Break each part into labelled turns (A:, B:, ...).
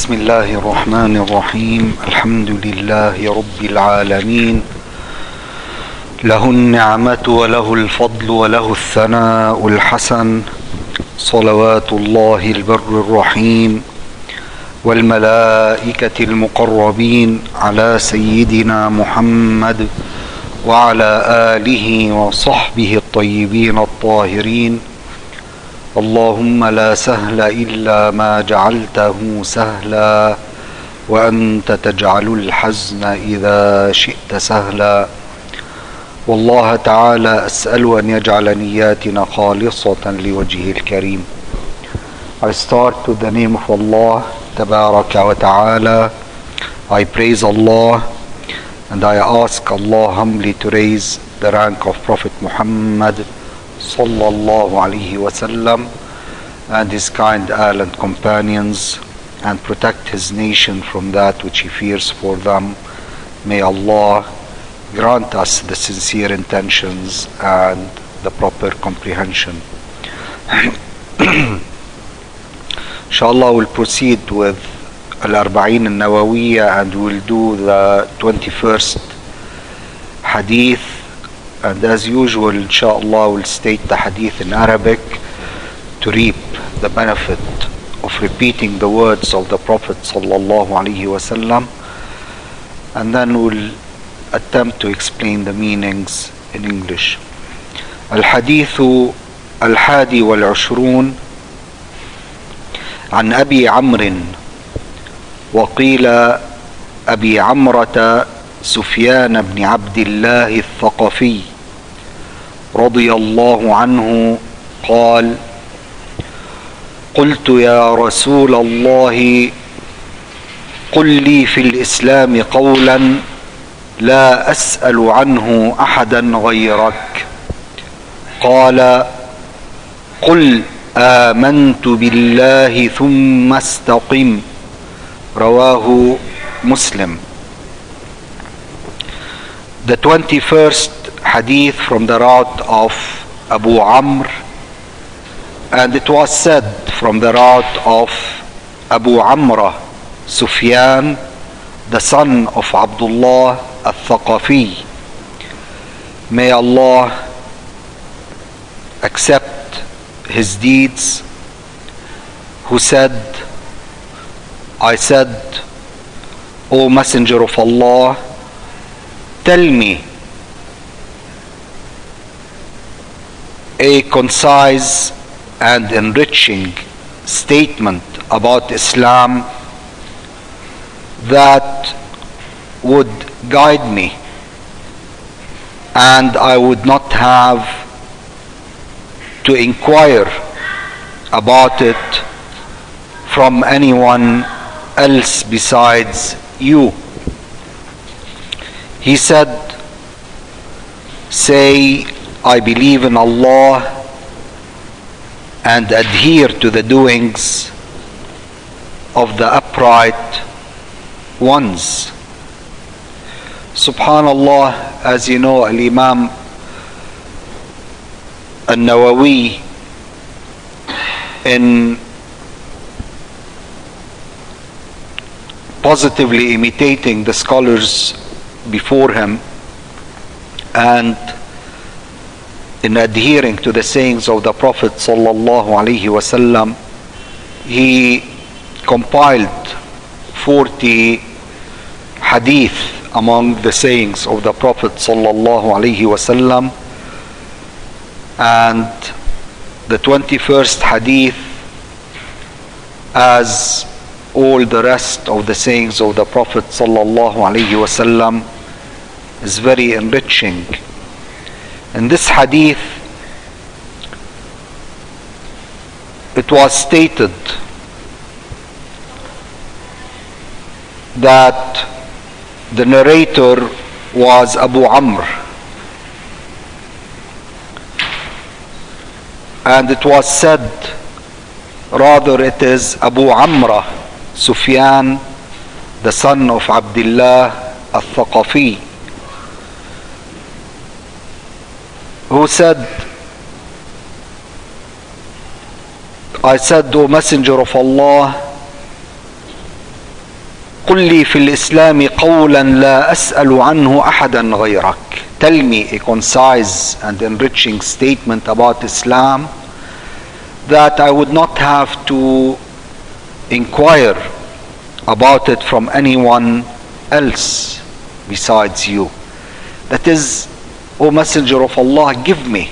A: بسم الله الرحمن الرحيم. الحمد لله رب العالمين، له النعمة وله الفضل وله الثناء الحسن، صلوات الله البر الرحيم والملائكة المقربين على سيدنا محمد وعلى آله وصحبه الطيبين الطاهرين. اللهم لا سهل إلا ما جعلته سهلا وأنت تجعل الحزن إذا شئت سهلا. والله تعالى أسأل أن يجعل نياتنا خالصة لوجهه الكريم. I start with the name of Allah Tabaraka wa Ta'ala. I praise Allah and I ask Allah humbly to raise the rank of Prophet Muhammad sallallahu alayhi wa sallam and his kind Ahl and companions, and protect his nation from that which he fears for them. May Allah grant us the sincere intentions and the proper comprehension. Inshallah, we'll proceed with Al-Arba'in Al-Nawawiyya and we'll do the 21st hadith. And as usual, inshallah, we'll state the hadith in Arabic to reap the benefit of repeating the words of the Prophet sallallahu alaihi wasallam, and then we'll attempt to explain the meanings in English. الحديث الحادي والعشرون عن أبي عمرو وقيل أبي عمرة سفيان بن عبد الله الثقفي رضي الله عنه قال: قلت يا رسول الله قل لي في الإسلام قولا لا أسأل عنه أحدا غيرك. قال: قل آمنت بالله ثم استقم. رواه مسلم. The 21st hadith from the route of Abu Amr, and it was said from the route of Abu Amrah, Sufyan, the son of Abdullah al-Thaqafi. May Allah accept his deeds, who said, I said, O Messenger of Allah, tell me a concise and enriching statement about Islam that would guide me, and I would not have to inquire about it from anyone else besides you. He said, say, I believe in Allah and adhere to the doings of the upright ones. Subhanallah, as you know, Al-Imam Al-Nawawi, in positively imitating the scholars before him and in adhering to the sayings of the Prophet sallallahu alaihi wasallam, he compiled 40 hadith among the sayings of the Prophet sallallahu alaihi wasallam, and the 21st hadith, as all the rest of the sayings of the Prophet sallallahu alaihi wasallam, is very enriching. In this hadith, it was stated that the narrator was Abu Amr, and it was said, rather it is Abu Amrah Sufyan, the son of Abdullah al-Thaqafi, who said, I said, O Messenger of Allah, قل لي في الإسلام قولا لا أسأل عنه أحدا غيرك. Tell me a concise and enriching statement about Islam that I would not have to inquire about it from anyone else besides you. That is, O Messenger of Allah, give me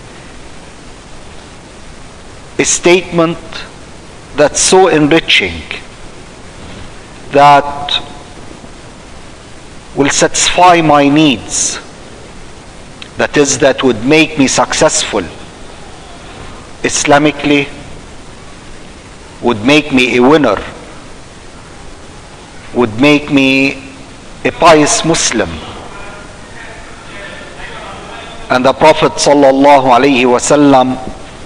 A: a statement that's so enriching, that will satisfy my needs, that is, that would make me successful Islamically, would make me a winner, would make me a pious Muslim. And the Prophet sallallahu alaihi wasallam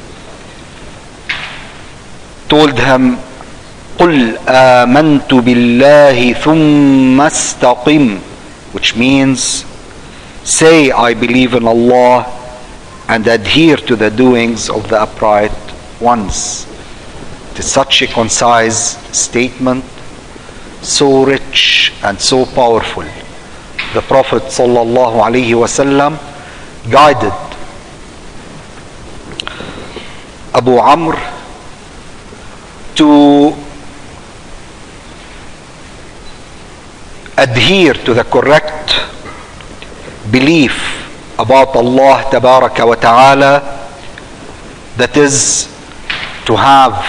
A: told him, قُلْ آمَنْتُ بِاللَّهِ ثُمَّ اسْتَقِمْ, which means, say I believe in Allah and adhere to the doings of the upright ones. It is such a concise statement, so rich and so powerful. The Prophet sallallahu alaihi wasallam guided Abu Amr to adhere to the correct belief about Allah tabaraka wa ta'ala, that is, to have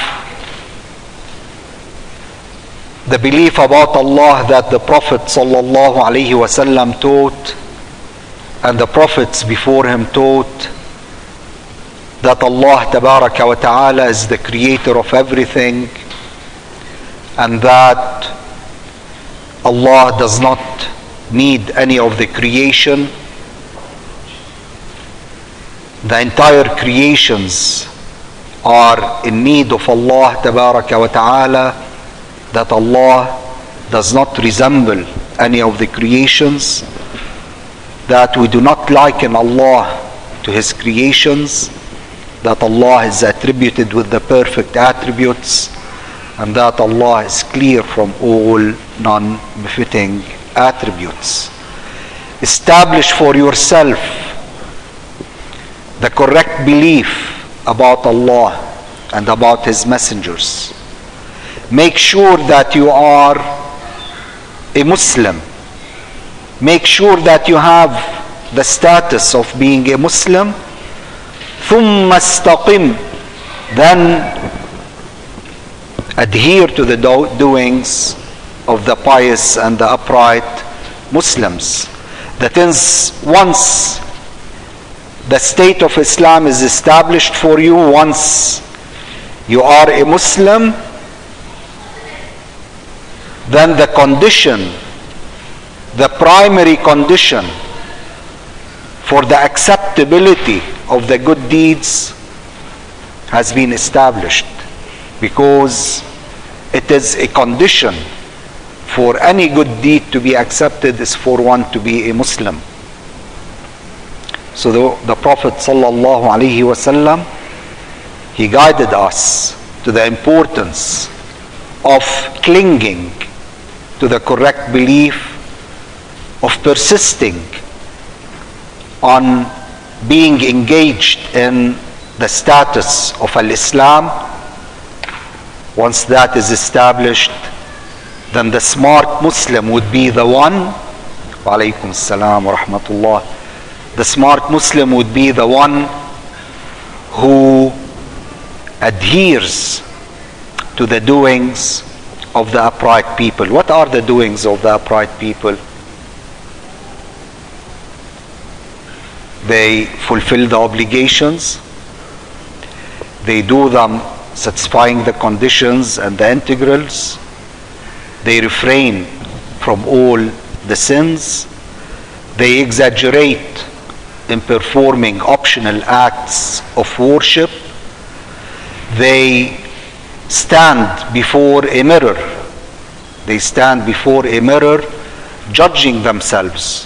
A: the belief about Allah that the Prophet sallallahu alaihi wasallam taught and the prophets before him taught, that Allah tabaraka wa ta'ala is the creator of everything, and that Allah does not need any of the creation. The entire creations are in need of Allah tabaraka wa ta'ala, that Allah does not resemble any of the creations, that we do not liken Allah to his creations, that Allah is attributed with the perfect attributes, and that Allah is clear from all non-befitting attributes. Establish for yourself the correct belief about Allah and about his messengers. Make sure that you are a Muslim. Make sure that you have the status of being a Muslim. ثُمَّ اسْتَقِمْ, then adhere to the doings of the pious and the upright Muslims. That is, once the state of Islam is established for you, once you are a Muslim, then the condition, the primary condition for the acceptability of the good deeds has been established, because it is a condition for any good deed to be accepted is for one to be a Muslim. So the Prophet sallallahu alaihi wasallam, he guided us to the importance of clinging to the correct belief, of persisting on being engaged in the status of al-Islam. Once that is established, then the smart Muslim would be the one, wa alaykum assalam wa rahmatullah, the smart Muslim would be the one who adheres to the doings of the upright people. What are the doings of the upright people? They fulfill the obligations, they do them satisfying the conditions and the integrals, they refrain from all the sins, they exaggerate in performing optional acts of worship, they stand before a mirror, judging themselves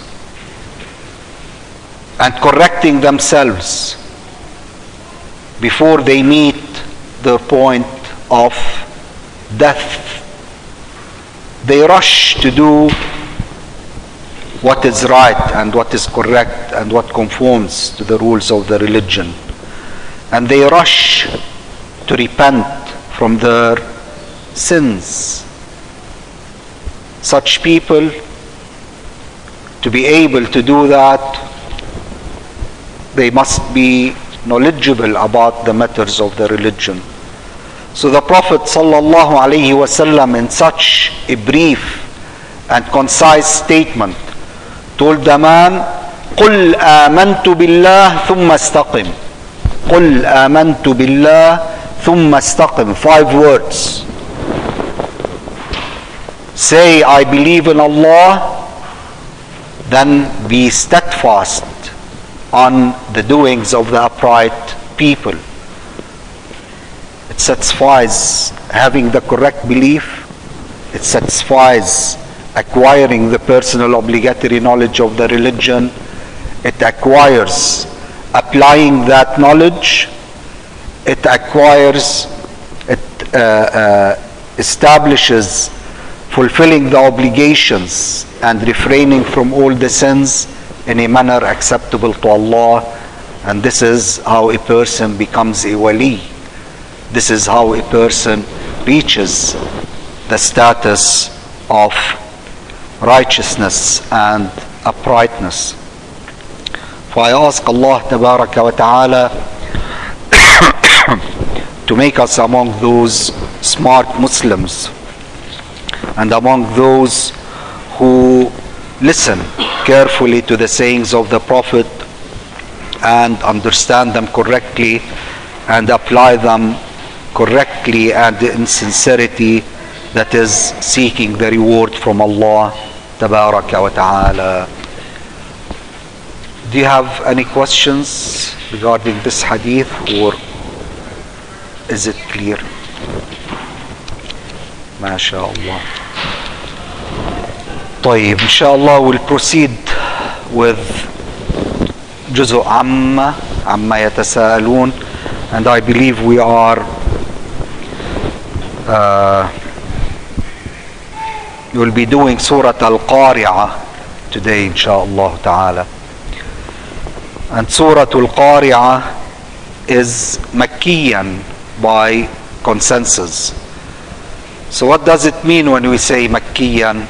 A: and correcting themselves before they meet their point of death. they rush to do what is right and what is correct and what conforms to the rules of the religion. And they rush to repent from their sins. Such people, to be able to do that, they must be knowledgeable about the matters of the religion. So the Prophet ﷺ, in such a brief and concise statement, told the man, قُلْ آمَنْتُ بِاللَّهِ ثُمَّ اسْتَقِمْ. قُلْ آمَنْتُ بِاللَّهِ ثُمَّ اسْتَقِمْ. 5 words. Say, I believe in Allah, then be steadfast on the doings of the upright people. It satisfies having the correct belief. It satisfies acquiring the personal obligatory knowledge of the religion. It acquires applying that knowledge. It acquires, establishes fulfilling the obligations and refraining from all the sins in a manner acceptable to Allah. And this is how a person becomes a wali. This is how a person reaches the status of righteousness and uprightness. For I ask Allah Tabaraka wa Ta'ala to make us among those smart Muslims and among those who listen carefully to the sayings of the Prophet and understand them correctly and apply them correctly and in sincerity, that is seeking the reward from Allah Tabaraka wa Ta'ala. Do you have any questions regarding this hadith, or is it clear? MashaAllah. طيب, inshallah we'll proceed with جزء عما يتساءلون, and I believe we are we'll be doing Surah Al-Qari'ah today, inshallah ta'ala. And Surah Al-Qari'ah is Makkiyan by consensus. So what does it mean when we say Makkiyan?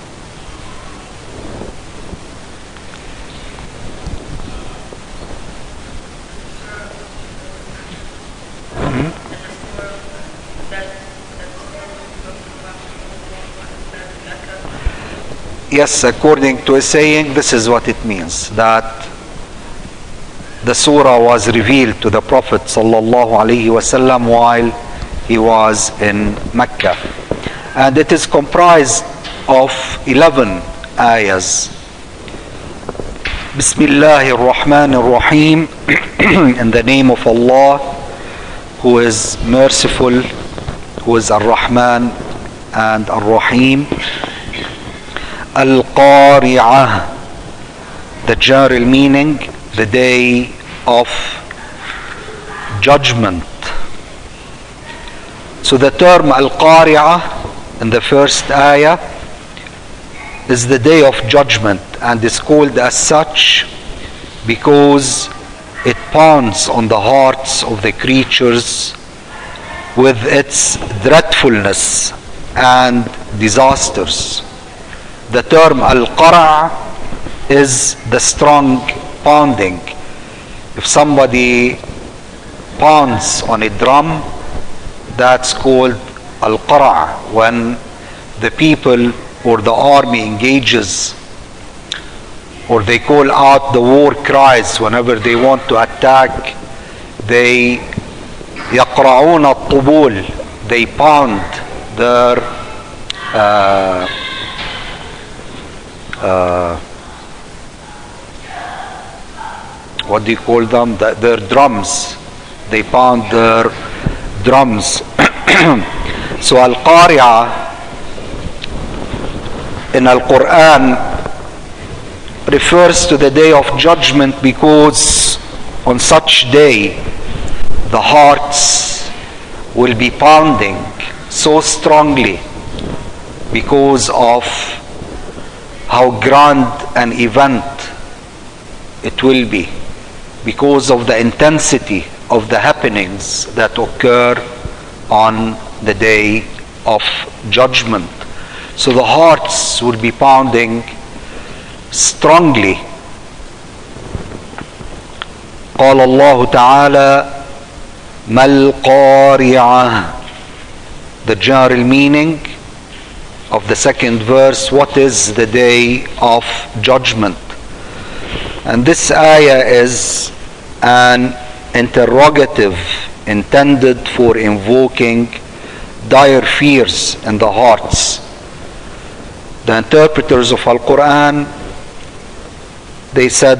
A: Yes, according to a saying, this is what it means, that the surah was revealed to the Prophet sallallahu alaihi wasallam while he was in Mecca, and it is comprised of 11 ayahs. Bismillahir Rahmanir Rahim. In the name of Allah, who is merciful, who is Ar-Rahman and Ar-Rahim. Al-Qari'ah, the general meaning, the day of judgment. So the term Al-Qari'ah in the first ayah is the day of judgment, and is called as such because it pounds on the hearts of the creatures with its dreadfulness and disasters. The term Al-Qara' is the strong pounding. If somebody pounds on a drum, that's called Al-Qara'. When the people or the army engages, or they call out the war cries whenever they want to attack, they يقرعون الطبول, they pound their what do you call them? Their drums. They pound their drums. So Al-Qari'ah in Al-Quran refers to the day of judgment because on such day the hearts will be pounding so strongly because of how grand an event it will be, because of the intensity of the happenings that occur on the day of judgment. So the hearts will be pounding strongly. قال الله تعالى ما القارعة. The general meaning of the second verse, what is the day of judgment? And this ayah is an interrogative intended for invoking dire fears in the hearts. The interpreters of Al-Quran, they said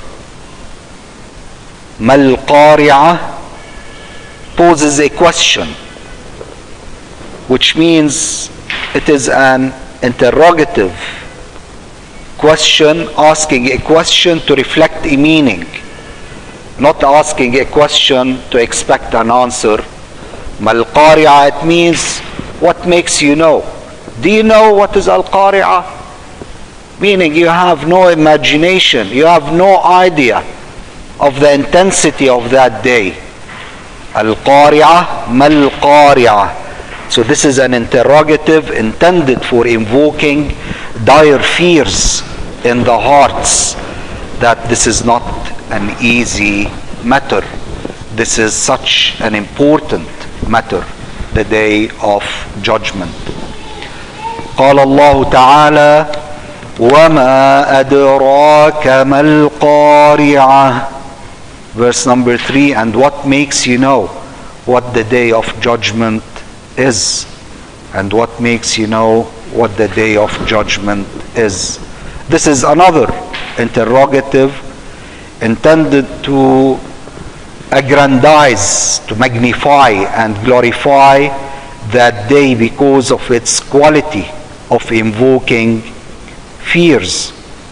A: ما القارعة poses a question, which means it is an interrogative question, asking a question to reflect a meaning, not asking a question to expect an answer. ما القارعة, it means what makes you know. Do you know what is Al-Qari'ah? Meaning you have no imagination, you have no idea of the intensity of that day. Al-Qari'ah, ما القارعة. So this is an interrogative intended for invoking dire fears in the hearts, that this is not an easy matter. This is such an important matter, the day of judgment. قال الله تعالى وما أدراك ما القارعة. Verse number 3, and what makes you know what the day of judgment is? And what makes you know what the day of judgment is? This is another interrogative intended to aggrandize, to magnify and glorify that day because of its quality of invoking fears.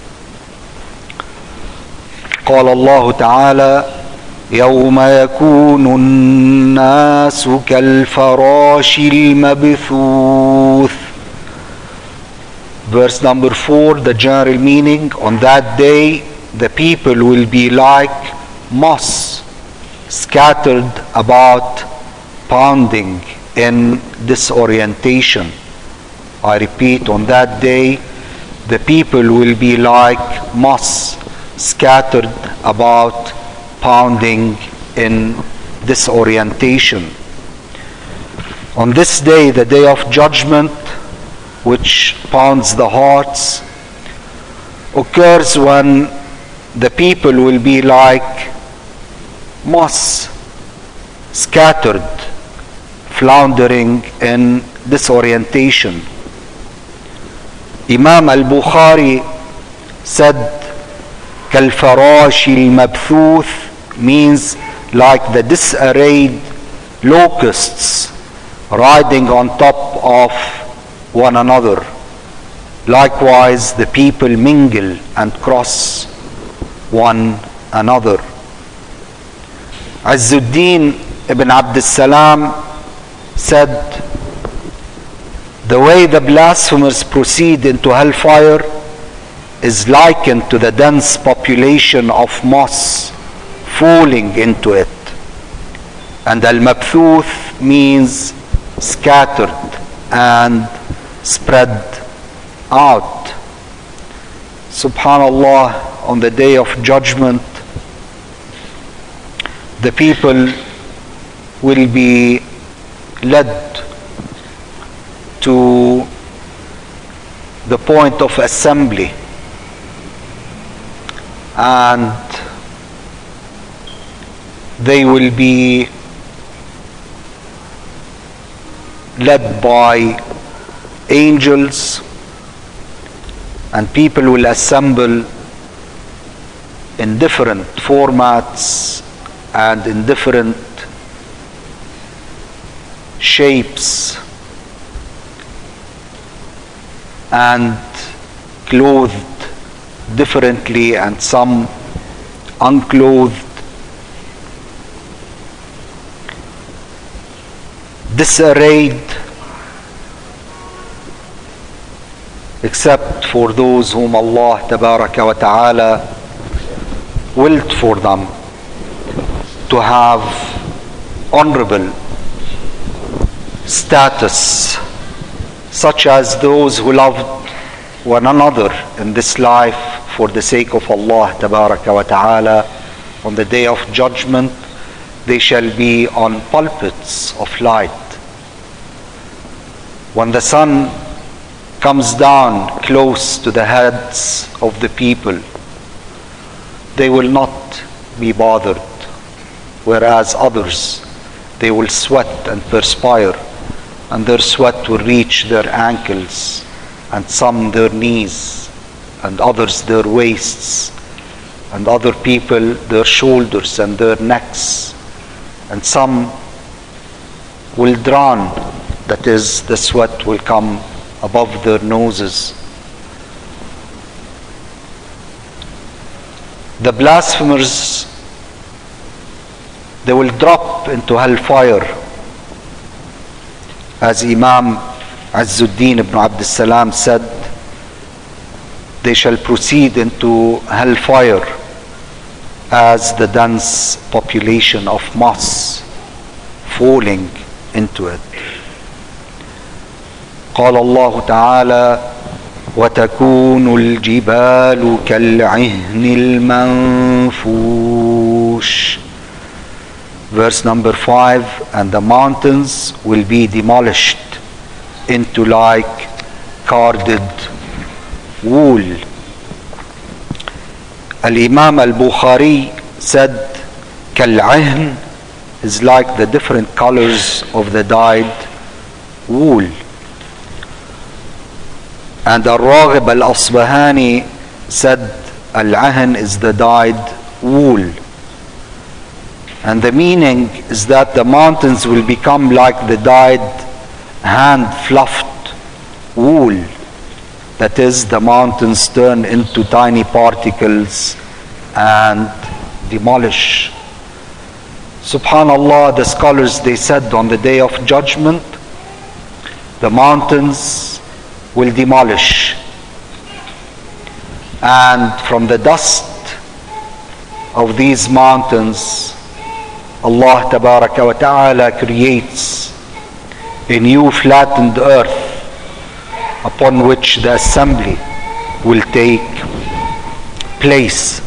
A: قال الله تعالى يوم يكون الناس كالفراش المبثوث. Verse number 4, the general meaning, on that day the people will be like moss scattered about, pounding in disorientation. I repeat, on that day the people will be like moss scattered about, pounding in disorientation. On this day, the day of judgment, which pounds the hearts, occurs when the people will be like moss scattered, floundering in disorientation. Imam al-Bukhari said كالفراش المبثوث means like the disarrayed locusts riding on top of one another. Likewise, the people mingle and cross one another. Izzuddin ibn Abd al-Salam said, the way the blasphemers proceed into hellfire is likened to the dense population of moss falling into it. And al-mabthuth means scattered and spread out. Subhanallah, on the day of judgment, the people will be led to the point of assembly, and they will be led by angels, and people will assemble in different formats and in different shapes, and clothed differently, and some unclothed. Disarrayed except for those whom Allah Tabaraka wa Ta'ala willed for them to have honorable status, such as those who loved one another in this life for the sake of Allah Tabaraka wa Ta'ala. On the day of judgment, they shall be on pulpits of light. When the sun comes down close to the heads of the people, they will not be bothered, whereas others, they will sweat and perspire, and their sweat will reach their ankles, and some their knees, and others their waists, and other people their shoulders and their necks, and some will drown, that is, the sweat will come above their noses. The blasphemers, they will drop into hellfire, as Imam Azzuddin ibn Abd Salam said, they shall proceed into hellfire as the dense population of moss falling into it. قال الله تعالى وتكون الجبال كالعهن المنفوش. Verse number 5, and the mountains will be demolished into like carded wool. Al-Imam al-Bukhari said كالعهن is like the different colors of the dyed wool. And Al-Raghib al-Asbahani said Al-Ahn is the dyed wool. And the meaning is that the mountains will become like the dyed hand-fluffed wool. That is, the mountains turn into tiny particles and demolish. Subhanallah, the scholars, they said on the day of judgment, the mountains will demolish, and from the dust of these mountains, Allah Tabaraka wa Ta'ala creates a new flattened earth upon which the assembly will take place.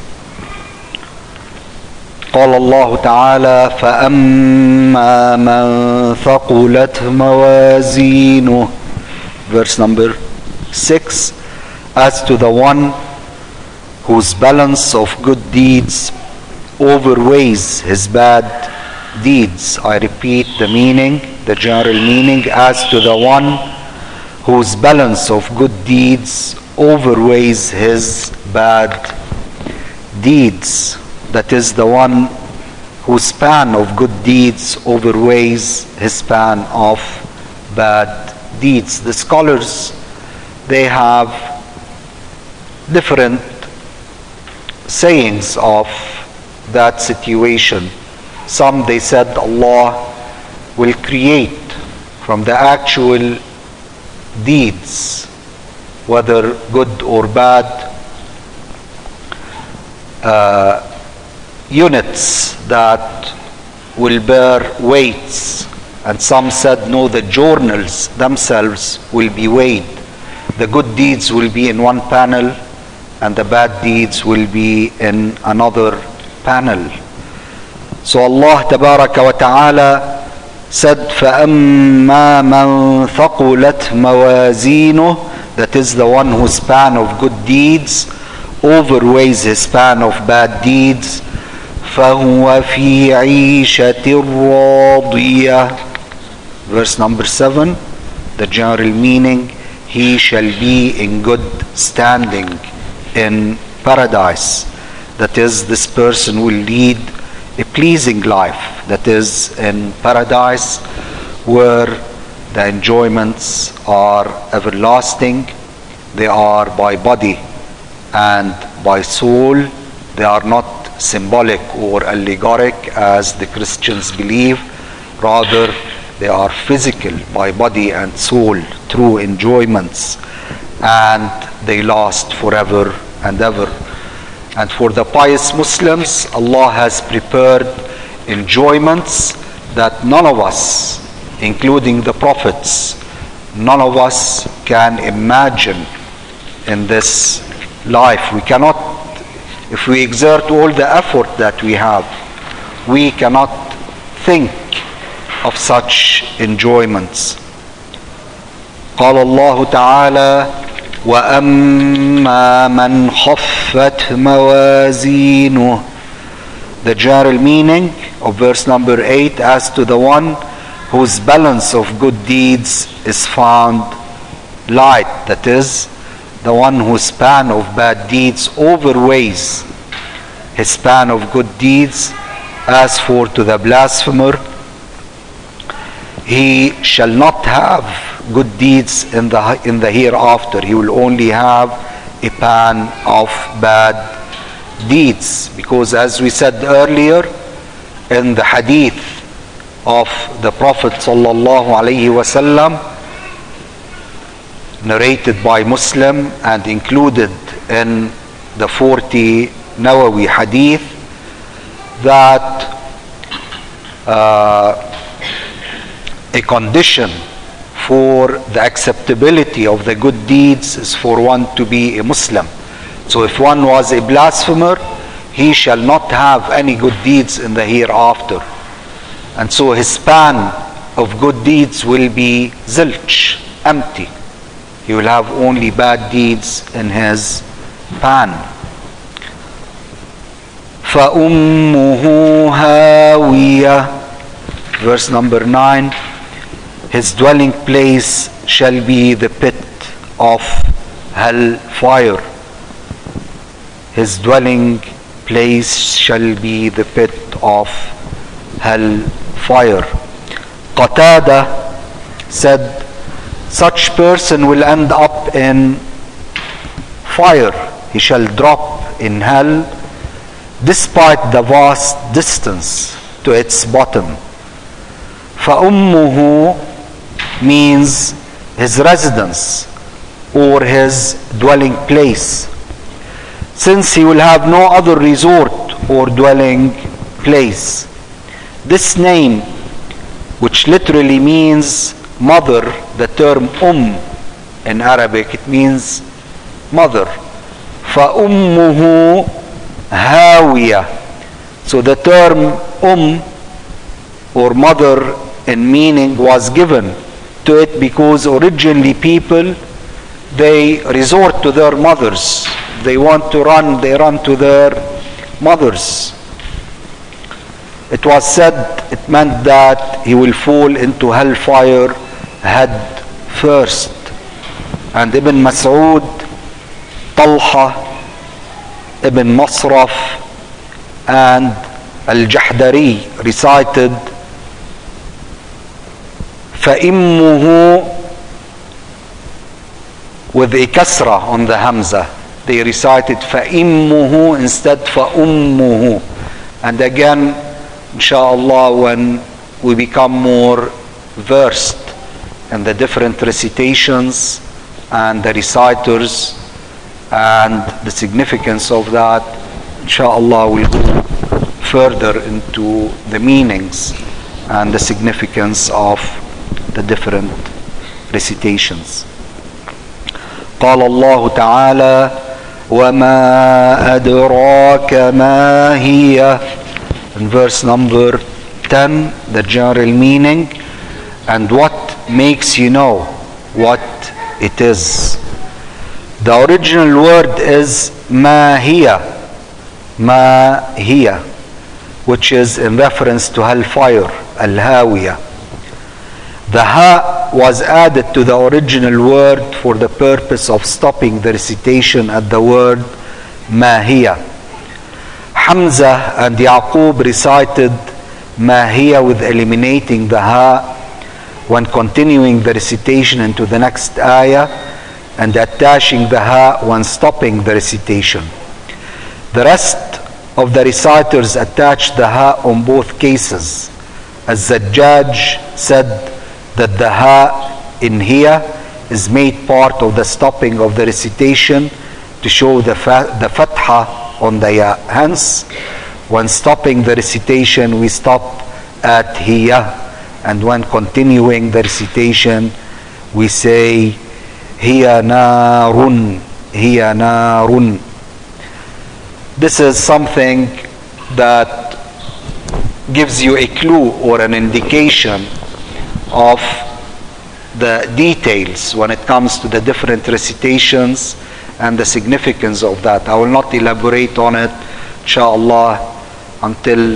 A: قال الله تعالى فأما من ثقلت موازينه. Verse number 6, as to the one whose balance of good deeds overweighs his bad deeds. I repeat the meaning, the general meaning, as to the one whose balance of good deeds overweighs his bad deeds. That is, the one whose span of good deeds overweighs his span of bad deeds. The scholars, they have different sayings of that situation. Some, they said Allah will create from the actual deeds, whether good or bad, units that will bear weights. And some said no, the journals themselves will be weighed. The good deeds will be in one panel and the bad deeds will be in another panel. So Allah Tabaraka wa Ta'ala said فَأَمَّا مَنْ ثَقُلَتْ مَوَازِينُهُ, that is, the one whose span of good deeds overweighs his span of bad deeds, فَهُوَ فِي عِيشَةٍ رَاضِيَةٍ. Verse number 7, the general meaning, he shall be in good standing in paradise. That is, this person will lead a pleasing life, that is, in paradise, where the enjoyments are everlasting. They are by body and by soul. They are not symbolic or allegoric as the Christians believe. Rather, they are physical by body and soul, true enjoyments. and they last forever and ever. And for the pious Muslims, Allah has prepared enjoyments that none of us, including the prophets, none of us can imagine in this life. We cannot, if we exert all the effort that we have, we cannot think of such enjoyments. قال الله تعالى وَأَمَّا مَنْ خَفَّتْ مَوَازِينُهُ. The general meaning of verse number 8, as to the one whose balance of good deeds is found light, that is, the one whose span of bad deeds overweighs his span of good deeds. As for to the blasphemer, he shall not have good deeds in the hereafter. He will only have a pan of bad deeds, because as we said earlier in the hadith of the Prophet sallallahu alaihi wasallam, narrated by Muslim and included in the 40 Nawawi hadith, that a condition for the acceptability of the good deeds is for one to be a Muslim. So if one was a blasphemer, he shall not have any good deeds in the hereafter. And so his span of good deeds will be zilch, empty. He will have only bad deeds in his pan. فَأُمُّهُ هَاوِيَةٌ. Verse number 9. His dwelling place shall be the pit of hell fire. His dwelling place shall be the pit of hell fire. Qatada said, such person will end up in fire. He shall drop in hell despite the vast distance to its bottom. فَأُمُّهُ means his residence or his dwelling place, since he will have no other resort or dwelling place. This name, which literally means mother, the term in Arabic, it means mother. فَأُمُّهُ هَاوِيَةٌ. So the term or mother in meaning was given to it because originally people, they resort to their mothers. They want to run, they run to their mothers. It was said, it meant that he will fall into hellfire head first. And Ibn Mas'ud, Talha, Ibn Masraf, and Al-Jahdari recited فَإِمُّهُ with a kasra on the hamza. They recited فَإِمُّهُ instead فَأُمُّهُ. And again, inshallah, when we become more versed in the different recitations and the reciters and the significance of that, inshallah, we'll go further into the meanings and the significance of the different recitations. قال الله تعالى وما أدراك ما هي. In verse number 10, the general meaning, and what makes you know what it is. The original word is ما هي, which is in reference to hellfire, al-hawiyah. The ha was added to the original word for the purpose of stopping the recitation at the word ما هي. Hamza and Yaqub recited ما هي with eliminating the ha when continuing the recitation into the next ayah, and attaching the ha when stopping the recitation. The rest of the reciters attached the ha on both cases. As Zajjaj said that the ha in here is made part of the stopping of the recitation to show the fatha on the ya. Hence, when stopping the recitation, we stop at hiya, and when continuing the recitation, we say hiya narun, hiya narun. This is something that gives you a clue or an indication of the details when it comes to the different recitations and the significance of that. I will not elaborate on it, inshallah, until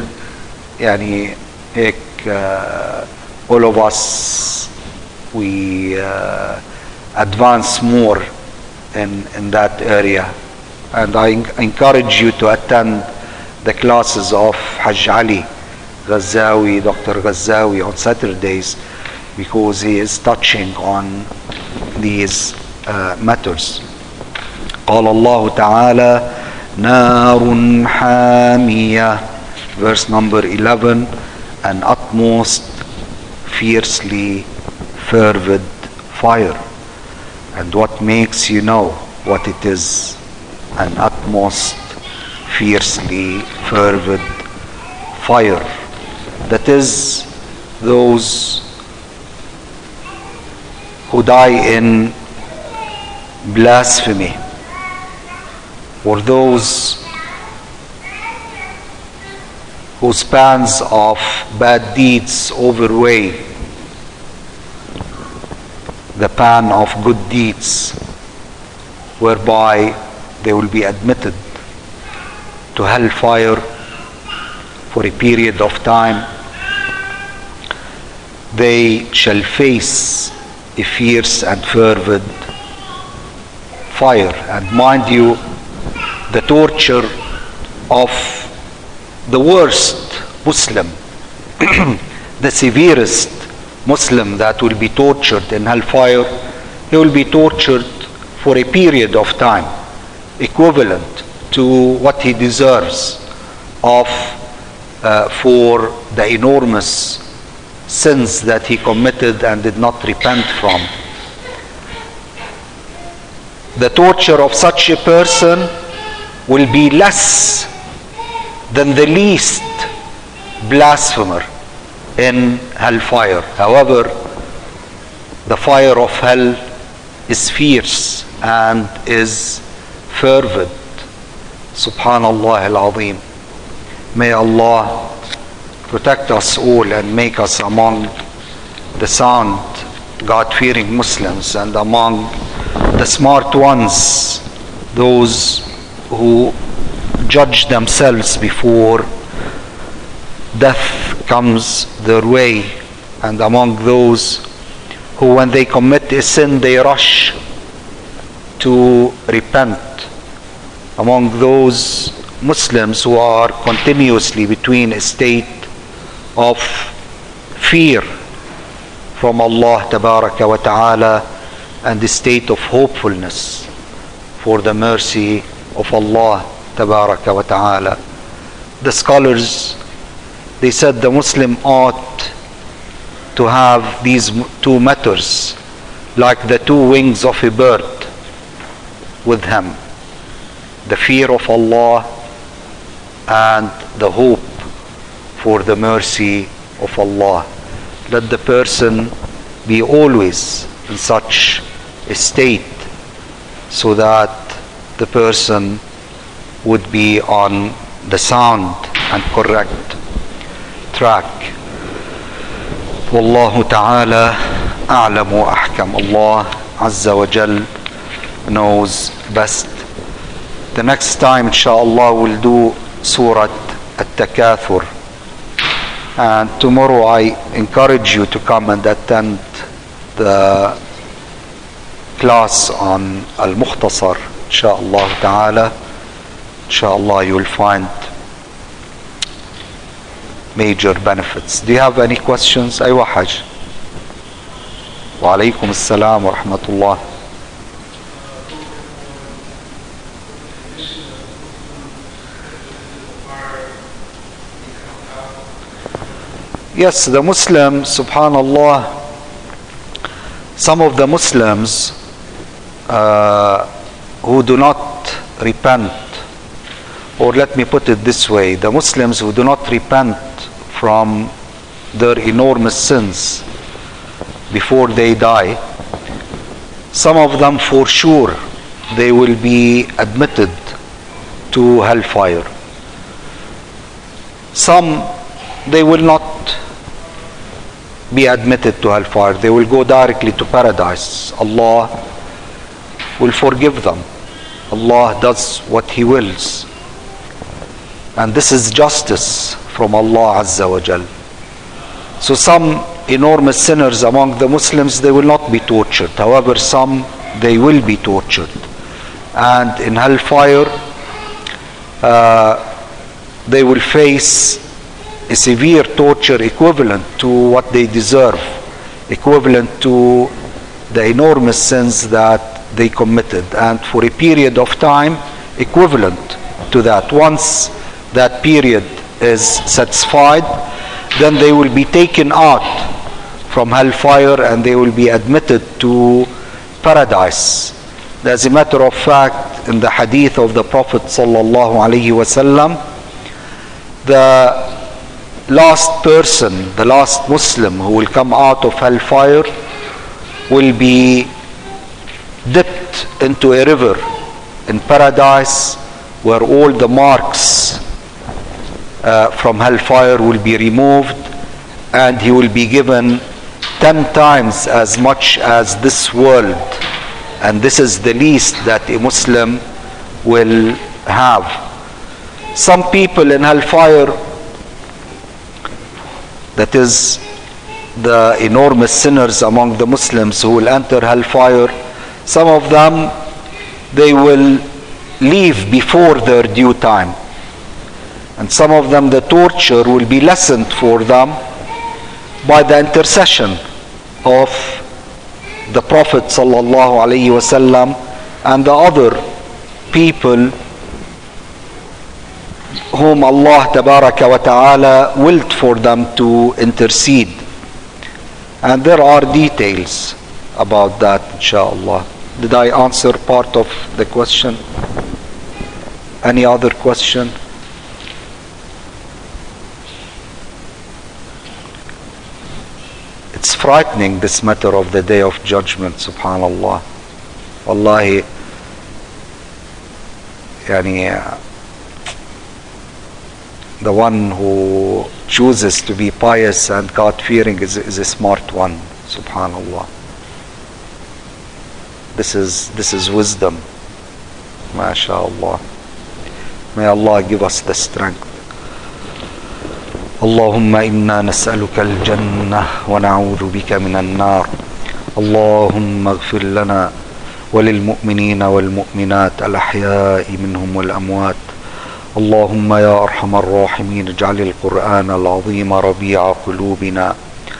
A: all of us we advance more in that area. And I encourage you to attend the classes of Hajj Ali Ghazawi, Dr. Ghazawi, on Saturdays, because he is touching on these matters. قال الله تعالى نار حامية, verse number 11, an utmost fiercely fervid fire. And what makes you know what it is, an utmost fiercely fervid fire? That is, those who die in blasphemy, or those whose spans of bad deeds overweigh the pan of good deeds, whereby they will be admitted to hellfire for a period of time. They shall face a fierce and fervid fire. And mind you, the torture of the worst Muslim, the severest Muslim that will be tortured in hellfire, he will be tortured for a period of time equivalent to what he deserves for the enormous sins that he committed and did not repent from. The torture of such a person will be less than the least blasphemer in hellfire. However, the fire of hell is fierce and is fervid. Subhanallah al-Azim. May Allah protect us all and make us among the sound, God-fearing Muslims, and among the smart ones, those who judge themselves before death comes their way, and among those who, when they commit a sin, they rush to repent, among those Muslims who are continuously between a state of fear from Allah Tabaraka wa Ta'ala and the state of hopefulness for the mercy of Allah Tabaraka wa Ta'ala. The scholars, they said the Muslim ought to have these two matters like the two wings of a bird with him: the fear of Allah and the hope for the mercy of Allah. Let the person be always in such a state so that the person would be on the sound and correct track. Wallahu ta'ala a'lam wa ahkam. Allah Azza wa Jal knows best. The next time, inshallah, we'll do Surah At-Takathur. And tomorrow I encourage you to come and attend the class on Al-Mukhtasar, inshallah ta'ala. Inshallah, you will find major benefits. Do you have any questions? Aywa Hajj. Wa alaykum as-salam wa rahmatullah. Yes, the Muslim, subhanallah, some of the Muslims who do not repent, or let me put it this way, the Muslims who do not repent from their enormous sins before they die, some of them for sure they will be admitted to hellfire. Some they will not be admitted to hellfire, they will go directly to paradise. Allah will forgive them. Allah does what He wills, and this is justice from Allah Azza wa Jal. So some enormous sinners among the Muslims, they will not be tortured. However, some they will be tortured, and in hellfire they will face a severe torture equivalent to what they deserve, equivalent to the enormous sins that they committed, and for a period of time equivalent to that. Once that period is satisfied, then they will be taken out from hellfire and they will be admitted to paradise. As a matter of fact, in the hadith of the Prophet sallallahu alaihi wasallam, the last person, the last Muslim who will come out of hellfire will be dipped into a river in paradise, where all the marks from hellfire will be removed, and he will be given 10 times as much as this world, and this is the least that a Muslim will have. Some people in hellfire, that is the enormous sinners among the Muslims who will enter hellfire, some of them they will leave before their due time, and some of them the torture will be lessened for them by the intercession of the Prophet sallallahu alaihi wasallam and the other people whom Allah tabaraka wa ta'ala willed for them to intercede. And there are details about that, inshallah. Did I answer part of the question? Any other question? It's frightening, this matter of the Day of Judgment, subhanallah. Wallahi, the one who chooses to be pious and God-fearing is a smart one, subhanallah. This is wisdom, mashallah. May Allah give us the strength. اللهم إنا نسألك الجنة ونعوذ بك من النار. اللهم اغفر لنا وللمؤمنين والمؤمنات الأحياء منهم والأموات. اللهم يا أرحم الراحمين اجعل القرآن العظيم ربيع قلوبنا.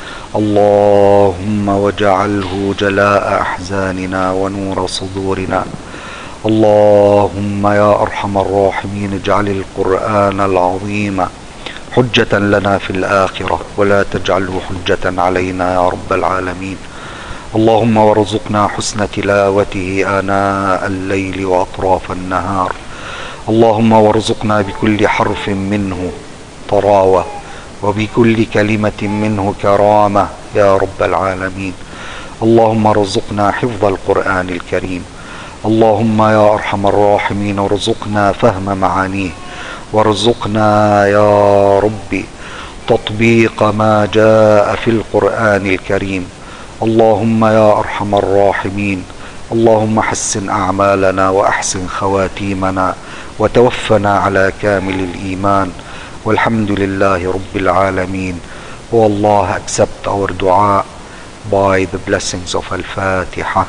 A: اللهم واجعله جلاء أحزاننا ونور صدورنا. اللهم يا أرحم الراحمين اجعل القرآن العظيم حجة لنا في الآخرة ولا تجعله حجة علينا يا رب العالمين. اللهم وارزقنا حسن تلاوته آناء الليل وأطراف النهار. اللهم وارزقنا بكل حرف منه طراوة وبكل كلمة منه كرامة يا رب العالمين. اللهم ارزقنا حفظ القرآن الكريم. اللهم يا أرحم الراحمين ارزقنا فهم معانيه، وارزقنا يا ربي تطبيق ما جاء في القرآن الكريم. اللهم يا أرحم الراحمين اللهم حسن أعمالنا وأحسن خواتيمنا وتوفنا على كامل الإيمان والحمد لله رب العالمين. Oh Allah, accept our dua by the blessings of Al-Fatiha.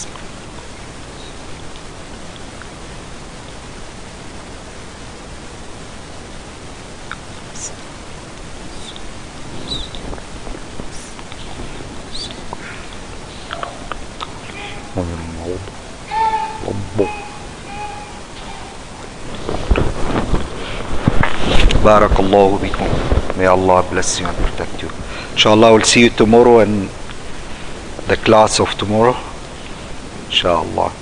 A: Barakallahu bikum. May Allah bless you and protect you. Inshallah, we'll see you tomorrow, and the class of tomorrow, inshallah.